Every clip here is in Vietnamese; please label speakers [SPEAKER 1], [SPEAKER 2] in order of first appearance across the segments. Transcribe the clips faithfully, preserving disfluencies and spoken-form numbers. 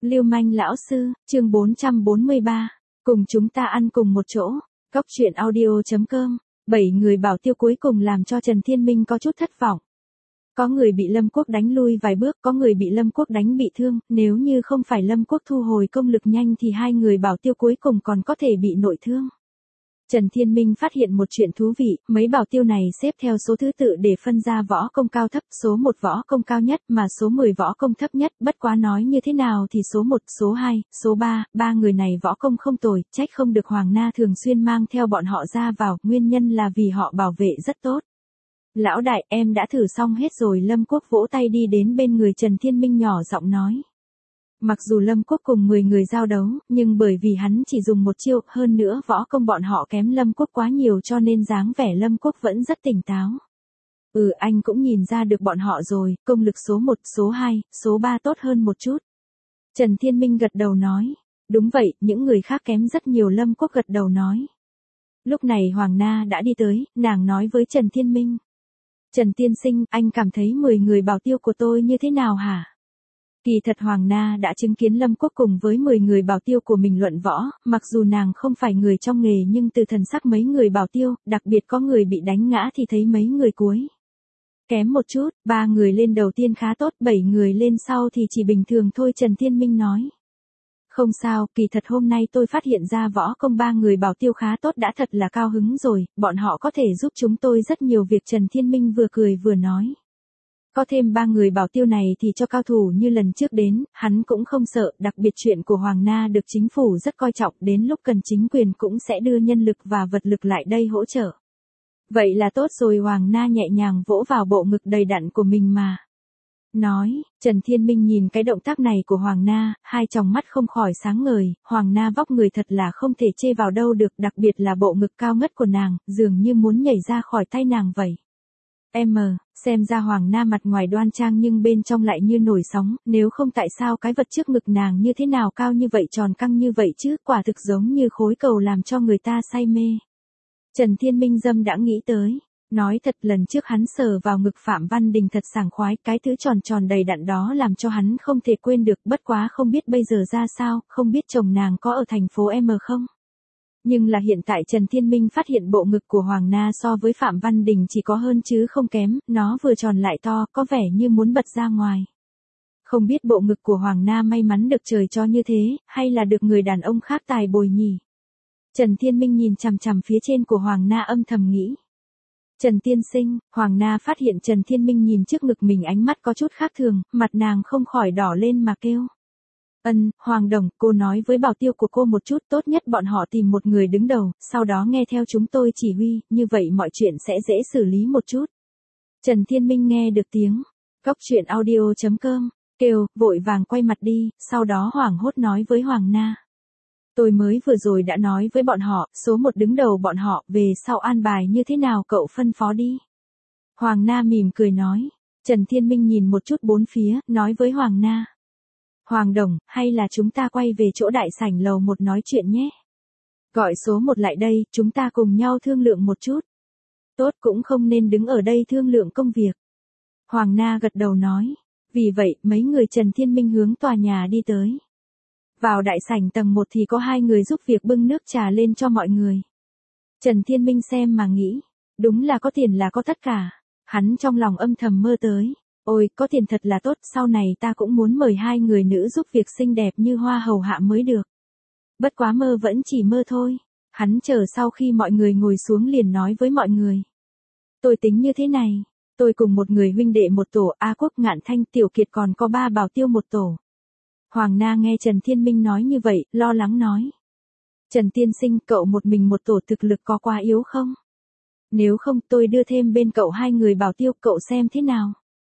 [SPEAKER 1] Lưu manh lão sư, chương bốn trăm bốn mươi ba. Cùng chúng ta ăn cùng một chỗ. Cóc truyện audio chấm com. Bảy người bảo tiêu cuối cùng làm cho Trần Thiên Minh có chút thất vọng. Có người bị Lâm Quốc đánh lui vài bước, có người bị Lâm Quốc đánh bị thương, nếu như không phải Lâm Quốc thu hồi công lực nhanh thì hai người bảo tiêu cuối cùng còn có thể bị nội thương. Trần Thiên Minh phát hiện một chuyện thú vị, mấy bảo tiêu này xếp theo số thứ tự để phân ra võ công cao thấp, số một võ công cao nhất mà số mười võ công thấp nhất, bất quá nói như thế nào thì số một, số hai, số ba, ba người này võ công không tồi, trách không được Hoàng Na thường xuyên mang theo bọn họ ra vào, nguyên nhân là vì họ bảo vệ rất tốt. Lão đại, em đã thử xong hết rồi. Lâm Quốc vỗ tay đi đến bên người Trần Thiên Minh nhỏ giọng nói. Mặc dù Lâm Quốc cùng mười người giao đấu, nhưng bởi vì hắn chỉ dùng một chiêu, hơn nữa võ công bọn họ kém Lâm Quốc quá nhiều cho nên dáng vẻ Lâm Quốc vẫn rất tỉnh táo. Ừ, anh cũng nhìn ra được bọn họ rồi, công lực số một, số hai, số ba tốt hơn một chút. Trần Thiên Minh gật đầu nói. Đúng vậy, những người khác kém rất nhiều. Lâm Quốc gật đầu nói. Lúc này Hoàng Na đã đi tới, nàng nói với Trần Thiên Minh. Trần tiên sinh, anh cảm thấy mười người bảo tiêu của tôi như thế nào hả? Kỳ thật Hoàng Na đã chứng kiến Lâm Quốc cùng với mười người bảo tiêu của mình luận võ, mặc dù nàng không phải người trong nghề nhưng từ thần sắc mấy người bảo tiêu, đặc biệt có người bị đánh ngã thì thấy mấy người cuối kém một chút, ba người lên đầu tiên khá tốt, bảy người lên sau thì chỉ bình thường thôi. Trần Thiên Minh nói. Không sao, kỳ thật hôm nay tôi phát hiện ra võ công ba người bảo tiêu khá tốt đã thật là cao hứng rồi, bọn họ có thể giúp chúng tôi rất nhiều việc. Trần Thiên Minh vừa cười vừa nói. Có thêm ba người bảo tiêu này thì cho cao thủ như lần trước đến, hắn cũng không sợ, đặc biệt chuyện của Hoàng Na được chính phủ rất coi trọng, đến lúc cần chính quyền cũng sẽ đưa nhân lực và vật lực lại đây hỗ trợ. Vậy là tốt rồi. Hoàng Na nhẹ nhàng vỗ vào bộ ngực đầy đặn của mình mà. Nói, Trần Thiên Minh nhìn cái động tác này của Hoàng Na, hai tròng mắt không khỏi sáng ngời, Hoàng Na vóc người thật là không thể chê vào đâu được, đặc biệt là bộ ngực cao ngất của nàng, dường như muốn nhảy ra khỏi tay nàng vậy. Em, xem ra Hoàng Na mặt ngoài đoan trang nhưng bên trong lại như nổi sóng, nếu không tại sao cái vật trước ngực nàng như thế nào cao như vậy, tròn căng như vậy chứ, quả thực giống như khối cầu làm cho người ta say mê. Trần Thiên Minh dâm đã nghĩ tới. Nói thật, lần trước hắn sờ vào ngực Phạm Văn Đình thật sảng khoái, cái thứ tròn tròn đầy đặn đó làm cho hắn không thể quên được, bất quá không biết bây giờ ra sao, không biết chồng nàng có ở thành phố M không? Nhưng là hiện tại Trần Thiên Minh phát hiện bộ ngực của Hoàng Na so với Phạm Văn Đình chỉ có hơn chứ không kém, nó vừa tròn lại to, có vẻ như muốn bật ra ngoài. Không biết bộ ngực của Hoàng Na may mắn được trời cho như thế, hay là được người đàn ông khác tài bồi nhỉ? Trần Thiên Minh nhìn chằm chằm phía trên của Hoàng Na âm thầm nghĩ. Trần tiên sinh, Hoàng Na phát hiện Trần Thiên Minh nhìn trước ngực mình ánh mắt có chút khác thường, mặt nàng không khỏi đỏ lên mà kêu. Ân, Hoàng Đồng, cô nói với bảo tiêu của cô một chút, tốt nhất bọn họ tìm một người đứng đầu, sau đó nghe theo chúng tôi chỉ huy, như vậy mọi chuyện sẽ dễ xử lý một chút. Trần Thiên Minh nghe được tiếng, cóc truyện audio chấm com, kêu, vội vàng quay mặt đi, sau đó hoảng hốt nói với Hoàng Na. Tôi mới vừa rồi đã nói với bọn họ, số một đứng đầu bọn họ, về sau an bài như thế nào cậu phân phó đi. Hoàng Na mỉm cười nói. Trần Thiên Minh nhìn một chút bốn phía, nói với Hoàng Na. Hoàng Đồng, hay là chúng ta quay về chỗ đại sảnh lầu một nói chuyện nhé. Gọi số một lại đây, chúng ta cùng nhau thương lượng một chút. Tốt, cũng không nên đứng ở đây thương lượng công việc. Hoàng Na gật đầu nói. Vì vậy, mấy người Trần Thiên Minh hướng tòa nhà đi tới. Vào đại sảnh tầng một thì có hai người giúp việc bưng nước trà lên cho mọi người. Trần Thiên Minh xem mà nghĩ, đúng là có tiền là có tất cả. Hắn trong lòng âm thầm mơ tới, ôi, có tiền thật là tốt, sau này ta cũng muốn mời hai người nữ giúp việc xinh đẹp như hoa hầu hạ mới được. Bất quá mơ vẫn chỉ mơ thôi. Hắn chờ sau khi mọi người ngồi xuống liền nói với mọi người. Tôi tính như thế này, tôi cùng một người huynh đệ một tổ, A Quốc, Ngạn Thanh, Tiểu Kiệt còn có ba bảo tiêu một tổ. Hoàng Na nghe Trần Thiên Minh nói như vậy, lo lắng nói. Trần tiên sinh, cậu một mình một tổ thực lực có quá yếu không? Nếu không tôi đưa thêm bên cậu hai người bảo tiêu, cậu xem thế nào?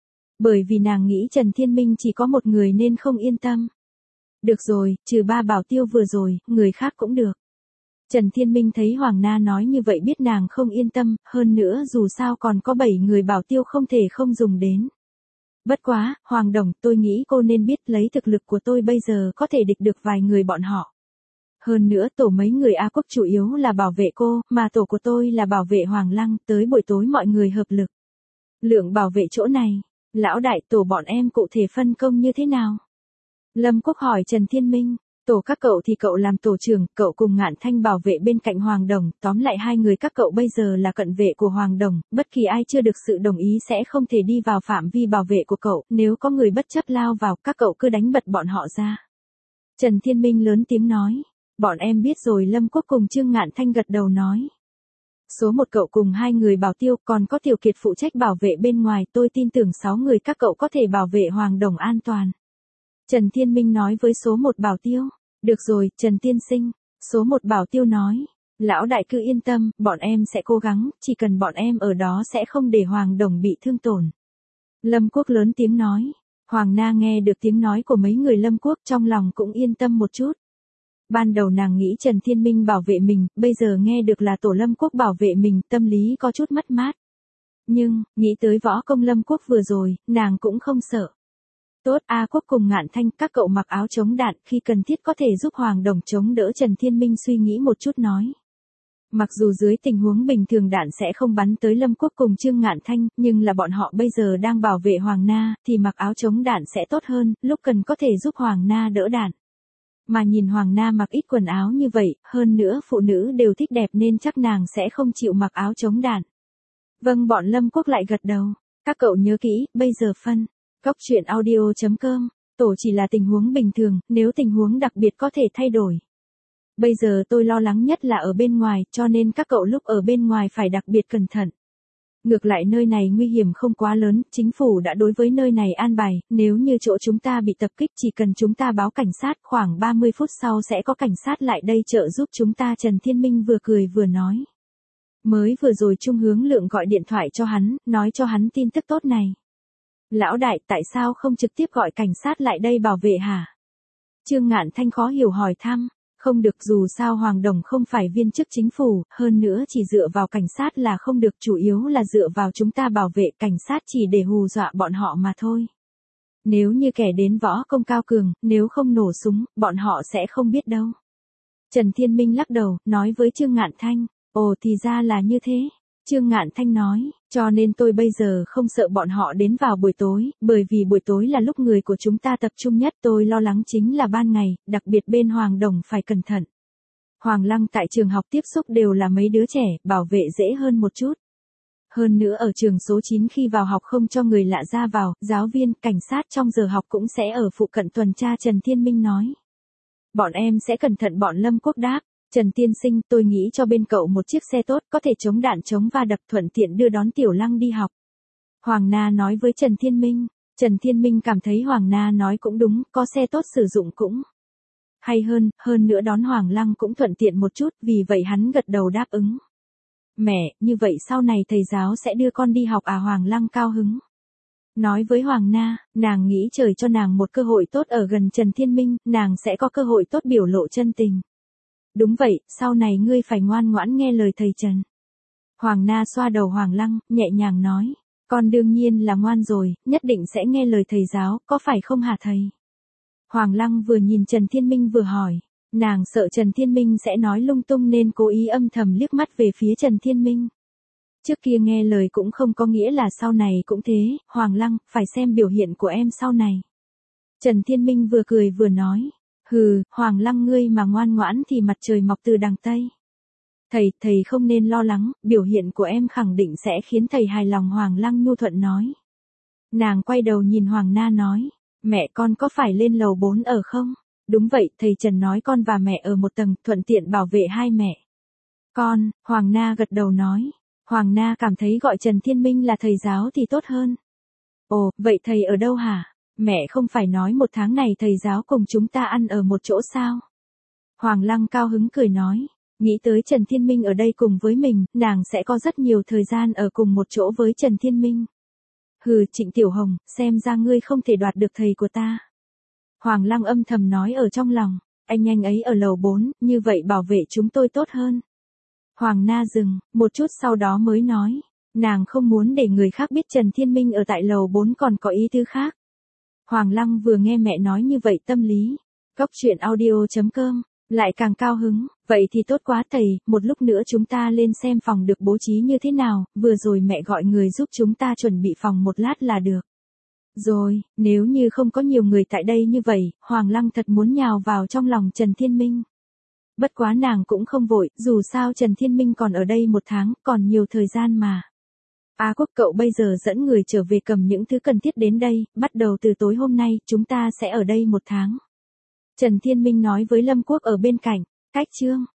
[SPEAKER 1] Bởi vì nàng nghĩ Trần Thiên Minh chỉ có một người nên không yên tâm. Được rồi, trừ ba bảo tiêu vừa rồi, người khác cũng được. Trần Thiên Minh thấy Hoàng Na nói như vậy biết nàng không yên tâm, hơn nữa dù sao còn có bảy người bảo tiêu không thể không dùng đến. Bất quá, Hoàng Đồng, tôi nghĩ cô nên biết lấy thực lực của tôi bây giờ có thể địch được vài người bọn họ. Hơn nữa tổ mấy người A Quốc chủ yếu là bảo vệ cô, mà tổ của tôi là bảo vệ Hoàng Lăng, tới buổi tối mọi người hợp lực. Lượng bảo vệ chỗ này, lão đại tổ bọn em cụ thể phân công như thế nào? Lâm Quốc hỏi Trần Thiên Minh, tổ các cậu thì cậu làm tổ trưởng, cậu cùng Ngạn Thanh bảo vệ bên cạnh Hoàng Đồng, tóm lại hai người các cậu bây giờ là cận vệ của Hoàng Đồng, bất kỳ ai chưa được sự đồng ý sẽ không thể đi vào phạm vi bảo vệ của cậu, nếu có người bất chấp lao vào, các cậu cứ đánh bật bọn họ ra. Trần Thiên Minh lớn tiếng nói, bọn em biết rồi. Lâm Quốc cùng Trương Ngạn Thanh gật đầu nói. Số một cậu cùng hai người bảo tiêu, còn có Tiểu Kiệt phụ trách bảo vệ bên ngoài, tôi tin tưởng sáu người các cậu có thể bảo vệ Hoàng Đồng an toàn. Trần Thiên Minh nói với số một bảo tiêu. Được rồi, Trần Tiên Sinh. Số một bảo tiêu nói. Lão đại cứ yên tâm, bọn em sẽ cố gắng, chỉ cần bọn em ở đó sẽ không để Hoàng Đồng bị thương tổn. Lâm Quốc lớn tiếng nói. Hoàng Na nghe được tiếng nói của mấy người Lâm Quốc trong lòng cũng yên tâm một chút. Ban đầu nàng nghĩ Trần Thiên Minh bảo vệ mình, bây giờ nghe được là tổ Lâm Quốc bảo vệ mình, tâm lý có chút mất mát. Nhưng, nghĩ tới võ công Lâm Quốc vừa rồi, nàng cũng không sợ. Tốt, A Quốc cùng Ngạn Thanh, các cậu mặc áo chống đạn, khi cần thiết có thể giúp Hoàng Đồng chống đỡ. Trần Thiên Minh suy nghĩ một chút nói. Mặc dù dưới tình huống bình thường đạn sẽ không bắn tới Lâm Quốc cùng Trương Ngạn Thanh, nhưng là bọn họ bây giờ đang bảo vệ Hoàng Na, thì mặc áo chống đạn sẽ tốt hơn, lúc cần có thể giúp Hoàng Na đỡ đạn. Mà nhìn Hoàng Na mặc ít quần áo như vậy, hơn nữa phụ nữ đều thích đẹp nên chắc nàng sẽ không chịu mặc áo chống đạn. Vâng, bọn Lâm Quốc lại gật đầu. Các cậu nhớ kỹ, bây giờ phân. Cốc truyện audio chấm com, tổ chỉ là tình huống bình thường, nếu tình huống đặc biệt có thể thay đổi. Bây giờ tôi lo lắng nhất là ở bên ngoài, cho nên các cậu lúc ở bên ngoài phải đặc biệt cẩn thận. Ngược lại nơi này nguy hiểm không quá lớn, chính phủ đã đối với nơi này an bài, nếu như chỗ chúng ta bị tập kích chỉ cần chúng ta báo cảnh sát, khoảng ba mươi phút sau sẽ có cảnh sát lại đây trợ giúp chúng ta. Trần Thiên Minh vừa cười vừa nói. Mới vừa rồi Trung Hướng Lượng gọi điện thoại cho hắn, nói cho hắn tin tức tốt này. Lão đại, tại sao không trực tiếp gọi cảnh sát lại đây bảo vệ hả? Trương Ngạn Thanh khó hiểu hỏi thăm. Không được, dù sao Hoàng Đồng không phải viên chức chính phủ, hơn nữa chỉ dựa vào cảnh sát là không được, chủ yếu là dựa vào chúng ta bảo vệ, cảnh sát chỉ để hù dọa bọn họ mà thôi. Nếu như kẻ đến võ công cao cường, nếu không nổ súng, bọn họ sẽ không biết đâu. Trần Thiên Minh lắc đầu, nói với Trương Ngạn Thanh, ồ thì ra là như thế. Trương Ngạn Thanh nói, cho nên tôi bây giờ không sợ bọn họ đến vào buổi tối, bởi vì buổi tối là lúc người của chúng ta tập trung nhất, tôi lo lắng chính là ban ngày, đặc biệt bên Hoàng Đồng phải cẩn thận. Hoàng Lăng tại trường học tiếp xúc đều là mấy đứa trẻ, bảo vệ dễ hơn một chút. Hơn nữa ở trường số chín khi vào học không cho người lạ ra vào, giáo viên, cảnh sát trong giờ học cũng sẽ ở phụ cận tuần tra. Trần Thiên Minh nói. Bọn em sẽ cẩn thận. Bọn Lâm Quốc đáp. Trần Tiên Sinh, tôi nghĩ cho bên cậu một chiếc xe tốt, có thể chống đạn chống va đập, thuận tiện đưa đón Tiểu Lăng đi học. Hoàng Na nói với Trần Thiên Minh. Trần Thiên Minh cảm thấy Hoàng Na nói cũng đúng, có xe tốt sử dụng cũng hay hơn, hơn nữa đón Hoàng Lăng cũng thuận tiện một chút, vì vậy hắn gật đầu đáp ứng. Mẹ, như vậy sau này thầy giáo sẽ đưa con đi học à? Hoàng Lăng cao hứng. Nói với Hoàng Na, nàng nghĩ trời cho nàng một cơ hội tốt ở gần Trần Thiên Minh, nàng sẽ có cơ hội tốt biểu lộ chân tình. Đúng vậy, sau này ngươi phải ngoan ngoãn nghe lời thầy Trần. Hoàng Na xoa đầu Hoàng Lăng, nhẹ nhàng nói, con đương nhiên là ngoan rồi, nhất định sẽ nghe lời thầy giáo, có phải không hả thầy? Hoàng Lăng vừa nhìn Trần Thiên Minh vừa hỏi, nàng sợ Trần Thiên Minh sẽ nói lung tung nên cố ý âm thầm liếc mắt về phía Trần Thiên Minh. Trước kia nghe lời cũng không có nghĩa là sau này cũng thế, Hoàng Lăng, phải xem biểu hiện của em sau này. Trần Thiên Minh vừa cười vừa nói. Hừ, Hoàng Lăng ngươi mà ngoan ngoãn thì mặt trời mọc từ đằng Tây. Thầy, thầy không nên lo lắng, biểu hiện của em khẳng định sẽ khiến thầy hài lòng. Hoàng Lăng nhu thuận nói. Nàng quay đầu nhìn Hoàng Na nói, mẹ con có phải lên lầu bốn ở không? Đúng vậy, thầy Trần nói con và mẹ ở một tầng, thuận tiện bảo vệ hai mẹ. Con, Hoàng Na gật đầu nói. Hoàng Na cảm thấy gọi Trần Thiên Minh là thầy giáo thì tốt hơn. Ồ, vậy thầy ở đâu hả? Mẹ không phải nói một tháng này thầy giáo cùng chúng ta ăn ở một chỗ sao? Hoàng Lăng cao hứng cười nói, nghĩ tới Trần Thiên Minh ở đây cùng với mình, nàng sẽ có rất nhiều thời gian ở cùng một chỗ với Trần Thiên Minh. Hừ, Trịnh Tiểu Hồng, xem ra ngươi không thể đoạt được thầy của ta. Hoàng Lăng âm thầm nói ở trong lòng, anh anh ấy ở lầu bốn, như vậy bảo vệ chúng tôi tốt hơn. Hoàng Na dừng, một chút sau đó mới nói, nàng không muốn để người khác biết Trần Thiên Minh ở tại lầu bốn còn có ý tứ khác. Hoàng Lăng vừa nghe mẹ nói như vậy tâm lý. Cốc truyện audio chấm com, lại càng cao hứng, vậy thì tốt quá thầy, một lúc nữa chúng ta lên xem phòng được bố trí như thế nào, vừa rồi mẹ gọi người giúp chúng ta chuẩn bị phòng một lát là được. Rồi, nếu như không có nhiều người tại đây như vậy, Hoàng Lăng thật muốn nhào vào trong lòng Trần Thiên Minh. Bất quá nàng cũng không vội, dù sao Trần Thiên Minh còn ở đây một tháng, còn nhiều thời gian mà. Á Quốc cậu bây giờ dẫn người trở về cầm những thứ cần thiết đến đây, bắt đầu từ tối hôm nay, chúng ta sẽ ở đây một tháng. Trần Thiên Minh nói với Lâm Quốc ở bên cạnh, cách chương.